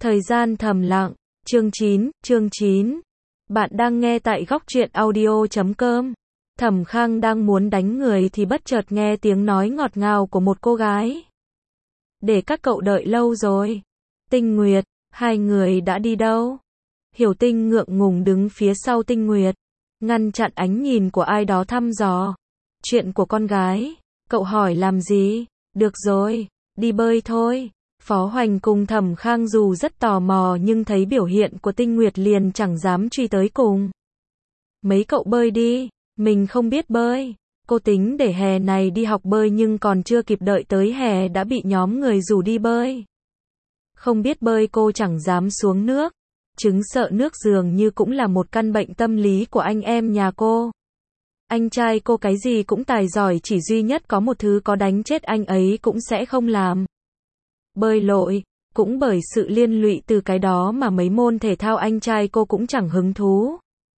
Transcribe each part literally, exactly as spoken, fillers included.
Thời gian thầm lặng, chương chín, chương chín. Bạn đang nghe tại góc truyện audio chấm com. Thẩm Khang đang muốn đánh người thì bất chợt nghe tiếng nói ngọt ngào của một cô gái. Để các cậu đợi lâu rồi. Tinh Nguyệt, hai người đã đi đâu? Hiểu Tinh ngượng ngùng đứng phía sau Tinh Nguyệt, ngăn chặn ánh nhìn của ai đó thăm dò. Chuyện của con gái, cậu hỏi làm gì? Được rồi, đi bơi thôi. Phó Hoành cùng Thẩm Khang dù rất tò mò nhưng thấy biểu hiện của Tinh Nguyệt liền chẳng dám truy tới cùng. Mấy cậu bơi đi, mình không biết bơi. Cô tính để hè này đi học bơi nhưng còn chưa kịp đợi tới hè đã bị nhóm người rủ đi bơi. Không biết bơi cô chẳng dám xuống nước. Chứng sợ nước dường như cũng là một căn bệnh tâm lý của anh em nhà cô. Anh trai cô cái gì cũng tài giỏi, chỉ duy nhất có một thứ có đánh chết anh ấy cũng sẽ không làm. Bơi lội, cũng bởi sự liên lụy từ cái đó mà mấy môn thể thao anh trai cô cũng chẳng hứng thú.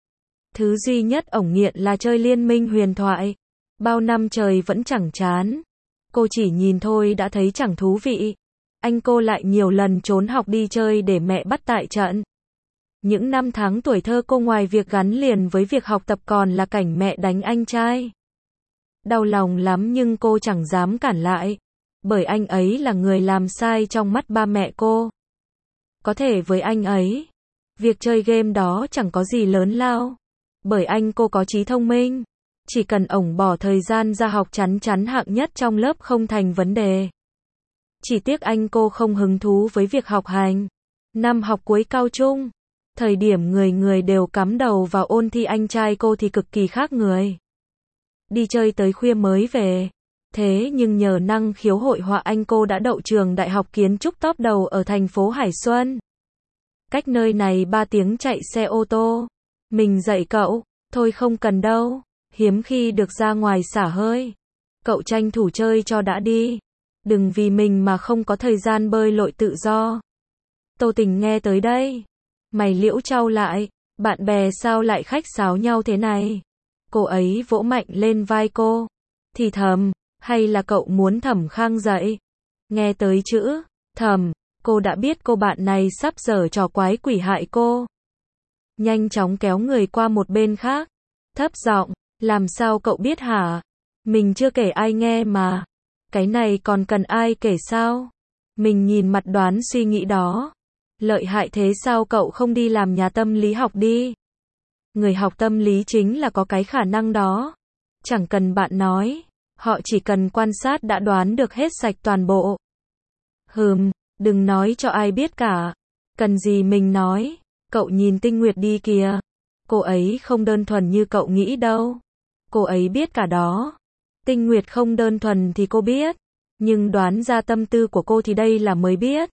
Thứ duy nhất ổng nghiện là chơi Liên Minh Huyền Thoại. Bao năm trời vẫn chẳng chán. Cô chỉ nhìn thôi đã thấy chẳng thú vị. Anh cô lại nhiều lần trốn học đi chơi để mẹ bắt tại trận. Những năm tháng tuổi thơ cô ngoài việc gắn liền với việc học tập còn là cảnh mẹ đánh anh trai. Đau lòng lắm nhưng cô chẳng dám cản lại. Bởi anh ấy là người làm sai trong mắt ba mẹ cô. Có thể với anh ấy, việc chơi game đó chẳng có gì lớn lao. Bởi anh cô có trí thông minh. Chỉ cần ổng bỏ thời gian ra học chắn chắn hạng nhất trong lớp không thành vấn đề. Chỉ tiếc anh cô không hứng thú với việc học hành. Năm học cuối cao trung, thời điểm người người đều cắm đầu vào ôn thi, anh trai cô thì cực kỳ khác người. Đi chơi tới khuya mới về. Thế nhưng nhờ năng khiếu hội họa anh cô đã đậu trường đại học kiến trúc top đầu ở thành phố Hải Xuân. Cách nơi này ba tiếng chạy xe ô tô. Mình dạy cậu, thôi không cần đâu, hiếm khi được ra ngoài xả hơi. Cậu tranh thủ chơi cho đã đi. Đừng vì mình mà không có thời gian bơi lội tự do. Tô Tình nghe tới đây, mày liễu chau lại, bạn bè sao lại khách sáo nhau thế này? Cô ấy vỗ mạnh lên vai cô, thì thầm, hay là cậu muốn Thẩm Khang dậy? Nghe tới chữ thầm, cô đã biết cô bạn này sắp giở trò quái quỷ hại cô. Nhanh chóng kéo người qua một bên khác, thấp giọng, làm sao cậu biết hả? Mình chưa kể ai nghe mà. Cái này còn cần ai kể sao? Mình nhìn mặt đoán suy nghĩ đó. Lợi hại thế sao cậu không đi làm nhà tâm lý học đi? Người học tâm lý chính là có cái khả năng đó. Chẳng cần bạn nói, họ chỉ cần quan sát đã đoán được hết sạch toàn bộ. Hừm, đừng nói cho ai biết cả. Cần gì mình nói, cậu nhìn Tinh Nguyệt đi kìa. Cô ấy không đơn thuần như cậu nghĩ đâu. Cô ấy biết cả đó. Tinh Nguyệt không đơn thuần thì cô biết. Nhưng đoán ra tâm tư của cô thì đây là mới biết.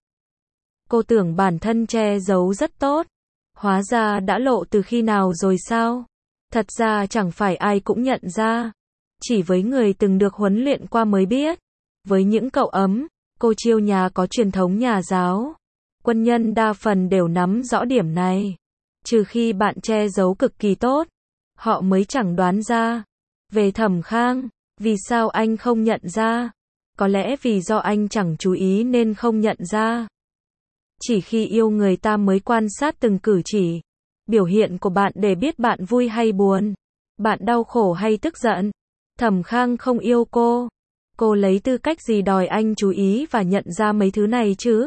Cô tưởng bản thân che giấu rất tốt. Hóa ra đã lộ từ khi nào rồi sao? Thật ra chẳng phải ai cũng nhận ra. Chỉ với người từng được huấn luyện qua mới biết. Với những cậu ấm, cô chiêu nhà có truyền thống nhà giáo. Quân nhân đa phần đều nắm rõ điểm này. Trừ khi bạn che giấu cực kỳ tốt, họ mới chẳng đoán ra. Về Thẩm Khang, vì sao anh không nhận ra? Có lẽ vì do anh chẳng chú ý nên không nhận ra. Chỉ khi yêu người ta mới quan sát từng cử chỉ, biểu hiện của bạn để biết bạn vui hay buồn, bạn đau khổ hay tức giận. Thẩm Khang không yêu cô. Cô lấy tư cách gì đòi anh chú ý và nhận ra mấy thứ này chứ?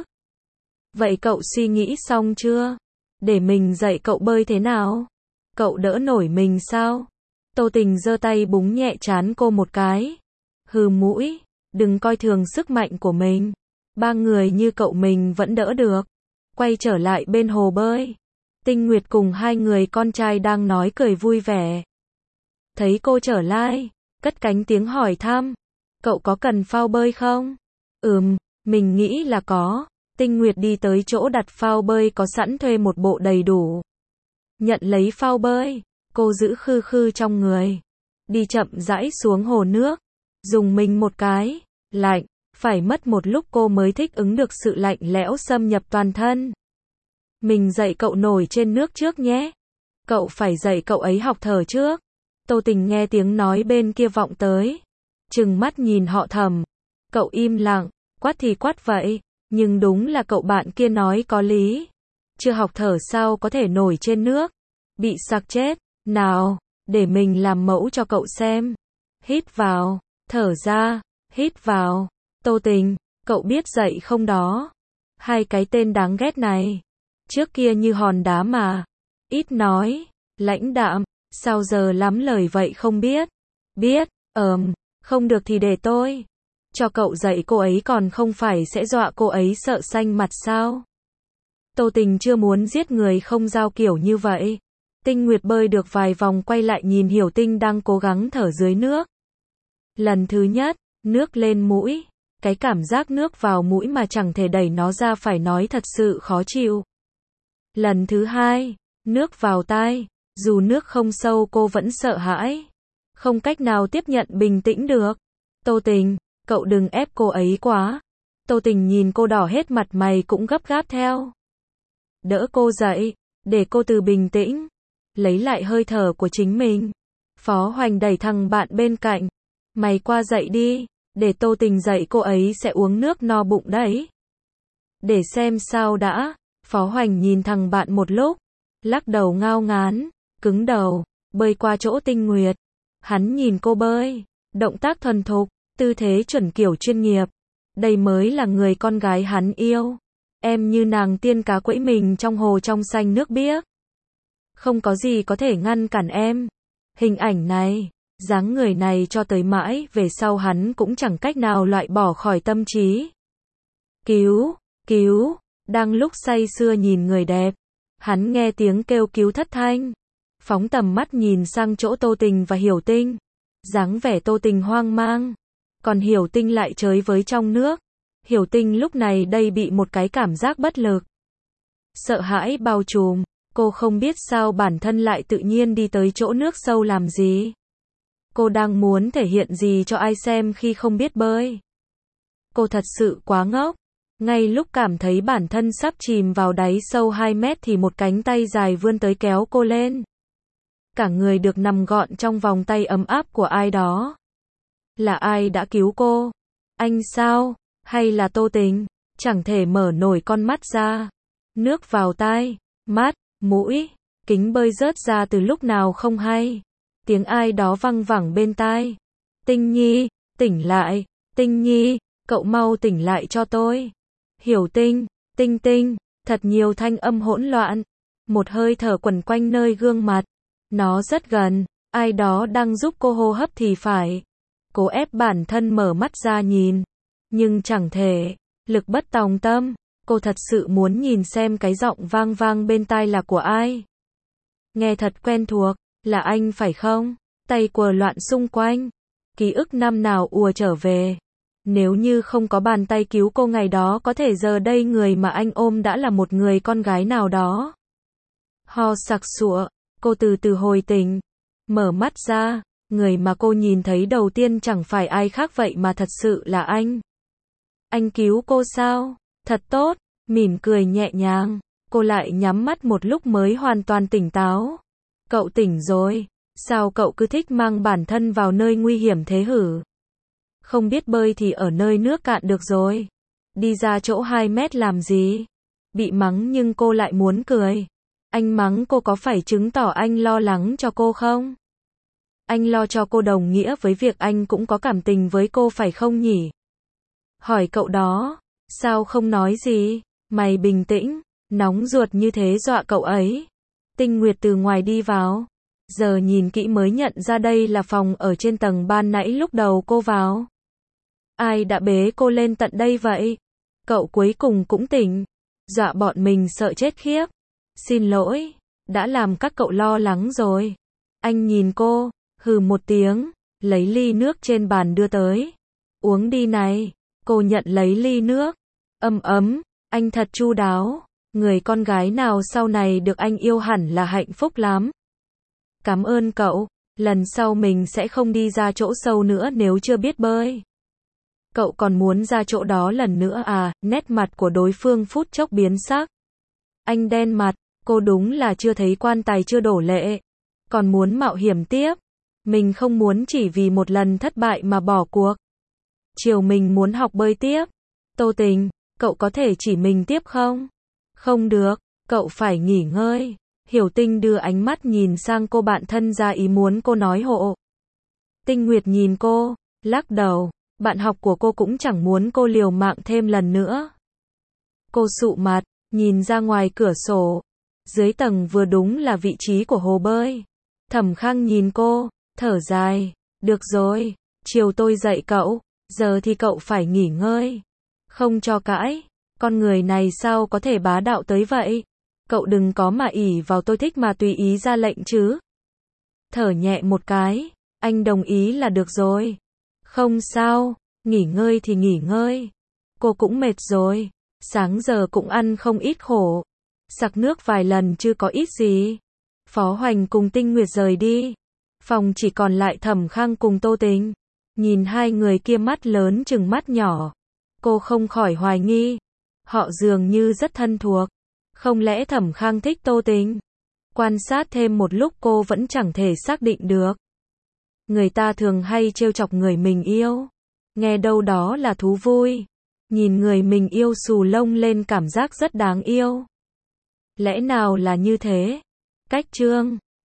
Vậy cậu suy nghĩ xong chưa? Để mình dạy cậu bơi thế nào? Cậu đỡ nổi mình sao? Tô Tình giơ tay búng nhẹ trán cô một cái. Hừ mũi, đừng coi thường sức mạnh của mình. Ba người như cậu mình vẫn đỡ được. Quay trở lại bên hồ bơi. Tinh Nguyệt cùng hai người con trai đang nói cười vui vẻ. Thấy cô trở lại, cất cánh tiếng hỏi thăm. Cậu có cần phao bơi không? Ừm, mình nghĩ là có. Tinh Nguyệt đi tới chỗ đặt phao bơi có sẵn thuê một bộ đầy đủ. Nhận lấy phao bơi, cô giữ khư khư trong người. Đi chậm rãi xuống hồ nước. Dùng mình một cái, lạnh, phải mất một lúc cô mới thích ứng được sự lạnh lẽo xâm nhập toàn thân. Mình dạy cậu nổi trên nước trước nhé. Cậu phải dạy cậu ấy học thở trước. Tô Tình nghe tiếng nói bên kia vọng tới. Trừng mắt nhìn họ Thẩm. Cậu im lặng, quát thì quát vậy. Nhưng đúng là cậu bạn kia nói có lý. Chưa học thở sao có thể nổi trên nước. Bị sặc chết. Nào, để mình làm mẫu cho cậu xem. Hít vào, thở ra, hít vào. Tô Tình, cậu biết dậy không đó? Hai cái tên đáng ghét này. Trước kia như hòn đá mà. Ít nói, lãnh đạm, sao giờ lắm lời vậy không biết? Biết, ờm, không được thì để tôi cho cậu dạy cô ấy, còn không phải sẽ dọa cô ấy sợ xanh mặt sao? Tô Tình chưa muốn giết người không dao kiểu như vậy. Tinh Nguyệt bơi được vài vòng quay lại nhìn Hiểu Tinh đang cố gắng thở dưới nước. Lần thứ nhất, nước lên mũi. Cái cảm giác nước vào mũi mà chẳng thể đẩy nó ra phải nói thật sự khó chịu. Lần thứ hai, nước vào tai. Dù nước không sâu cô vẫn sợ hãi. Không cách nào tiếp nhận bình tĩnh được. Tô Tình, cậu đừng ép cô ấy quá. Tô Tình nhìn cô đỏ hết mặt mày cũng gấp gáp theo. Đỡ cô dậy, để cô từ bình tĩnh. Lấy lại hơi thở của chính mình. Phó Hoành đẩy thằng bạn bên cạnh. Mày qua dậy đi, để Tô Tình dậy cô ấy sẽ uống nước no bụng đấy. Để xem sao đã. Phó Hoành nhìn thằng bạn một lúc. Lắc đầu ngao ngán, cứng đầu, bơi qua chỗ Tinh Nguyệt. Hắn nhìn cô bơi, động tác thuần thục, tư thế chuẩn kiểu chuyên nghiệp. Đây mới là người con gái hắn yêu. Em như nàng tiên cá quẫy mình trong hồ trong xanh nước biếc. Không có gì có thể ngăn cản em. Hình ảnh này, dáng người này cho tới mãi về sau hắn cũng chẳng cách nào loại bỏ khỏi tâm trí. Cứu, cứu, đang lúc say sưa nhìn người đẹp. Hắn nghe tiếng kêu cứu thất thanh. Phóng tầm mắt nhìn sang chỗ Tô Tình và Hiểu Tinh. Dáng vẻ Tô Tình hoang mang. Còn Hiểu Tinh lại chới với trong nước. Hiểu Tinh lúc này đây bị một cái cảm giác bất lực. Sợ hãi bao trùm. Cô không biết sao bản thân lại tự nhiên đi tới chỗ nước sâu làm gì. Cô đang muốn thể hiện gì cho ai xem khi không biết bơi. Cô thật sự quá ngốc. Ngay lúc cảm thấy bản thân sắp chìm vào đáy sâu hai mét thì một cánh tay dài vươn tới kéo cô lên. Cả người được nằm gọn trong vòng tay ấm áp của ai đó. Là ai đã cứu cô? Anh sao? Hay là Tô Tình? Chẳng thể mở nổi con mắt ra. Nước vào tai, mắt, mũi, kính bơi rớt ra từ lúc nào không hay. Tiếng ai đó văng vẳng bên tai. Tinh Nhi, tỉnh lại, Tinh Nhi, cậu mau tỉnh lại cho tôi. Hiểu Tinh, Tinh Tinh, thật nhiều thanh âm hỗn loạn. Một hơi thở quẩn quanh nơi gương mặt. Nó rất gần, ai đó đang giúp cô hô hấp thì phải. Cố ép bản thân mở mắt ra nhìn. Nhưng chẳng thể, lực bất tòng tâm. Cô thật sự muốn nhìn xem cái giọng vang vang bên tai là của ai. Nghe thật quen thuộc, là anh phải không? Tay quờ loạn xung quanh. Ký ức năm nào ùa trở về. Nếu như không có bàn tay cứu cô ngày đó, có thể giờ đây người mà anh ôm đã là một người con gái nào đó. Ho sặc sụa, cô từ từ hồi tỉnh. Mở mắt ra, người mà cô nhìn thấy đầu tiên chẳng phải ai khác vậy mà thật sự là anh. Anh cứu cô sao? Thật tốt, mỉm cười nhẹ nhàng. Cô lại nhắm mắt một lúc mới hoàn toàn tỉnh táo. Cậu tỉnh rồi, sao cậu cứ thích mang bản thân vào nơi nguy hiểm thế hử? Không biết bơi thì ở nơi nước cạn được rồi. Đi ra chỗ hai mét làm gì? Bị mắng nhưng cô lại muốn cười. Anh mắng cô có phải chứng tỏ anh lo lắng cho cô không? Anh lo cho cô đồng nghĩa với việc anh cũng có cảm tình với cô phải không nhỉ? Hỏi cậu đó, sao không nói gì? Mày bình tĩnh, nóng ruột như thế dọa cậu ấy. Tinh Nguyệt từ ngoài đi vào. Giờ nhìn kỹ mới nhận ra đây là phòng ở trên tầng ban nãy lúc đầu cô vào. Ai đã bế cô lên tận đây vậy? Cậu cuối cùng cũng tỉnh. Dọa bọn mình sợ chết khiếp. Xin lỗi, đã làm các cậu lo lắng rồi. Anh nhìn cô, hừ một tiếng, lấy ly nước trên bàn đưa tới. Uống đi này. Cô nhận lấy ly nước. Ấm ấm, anh thật chu đáo. Người con gái nào sau này được anh yêu hẳn là hạnh phúc lắm. Cảm ơn cậu, lần sau mình sẽ không đi ra chỗ sâu nữa nếu chưa biết bơi. Cậu còn muốn ra chỗ đó lần nữa à? Nét mặt của đối phương phút chốc biến sắc. Anh đen mặt, cô đúng là chưa thấy quan tài chưa đổ lệ. Còn muốn mạo hiểm tiếp. Mình không muốn chỉ vì một lần thất bại mà bỏ cuộc. Chiều mình muốn học bơi tiếp. Tô Tình, Cậu có thể chỉ mình tiếp không? Không được, cậu phải nghỉ ngơi. Hiểu Tinh đưa ánh mắt nhìn sang cô bạn thân ra ý muốn cô nói hộ. Tinh Nguyệt nhìn cô, lắc đầu, bạn học của cô cũng chẳng muốn cô liều mạng thêm lần nữa. Cô sụ mặt, nhìn ra ngoài cửa sổ. Dưới tầng vừa đúng là vị trí của hồ bơi. Thẩm Khang nhìn cô, thở dài, được rồi, chiều tôi dạy cậu, giờ thì cậu phải nghỉ ngơi. Không cho cãi, con người này sao có thể bá đạo tới vậy? Cậu đừng có mà ỷ vào tôi thích mà tùy ý ra lệnh chứ. Thở nhẹ một cái, anh đồng ý là được rồi. Không sao, nghỉ ngơi thì nghỉ ngơi. Cô cũng mệt rồi, sáng giờ cũng ăn không ít khổ. Sặc nước vài lần chứ có ít gì. Phó Hoành cùng Tinh Nguyệt rời đi. Phòng chỉ còn lại Thẩm Khang cùng Tô Tình. Nhìn hai người kia mắt lớn chừng mắt nhỏ. Cô không khỏi hoài nghi. Họ dường như rất thân thuộc. Không lẽ Thẩm Khang thích Tô Tình? Quan sát thêm một lúc cô vẫn chẳng thể xác định được. Người ta thường hay trêu chọc người mình yêu. Nghe đâu đó là thú vui. Nhìn người mình yêu xù lông lên cảm giác rất đáng yêu. Lẽ nào là như thế? Cách chương